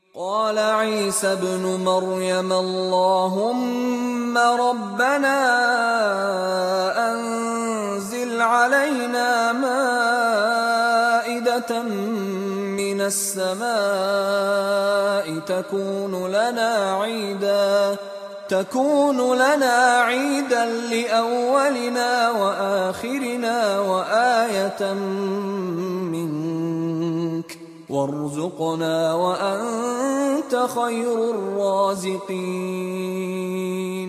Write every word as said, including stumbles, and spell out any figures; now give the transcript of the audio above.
قال عيسى ابن مريم اللهم ربنا أنزل علينا مائدة من السماء تكون لنا عيدا تكون لنا عيدا لأولنا وآخرنا وآية منك وارزقنا وأنت خير الرازقين.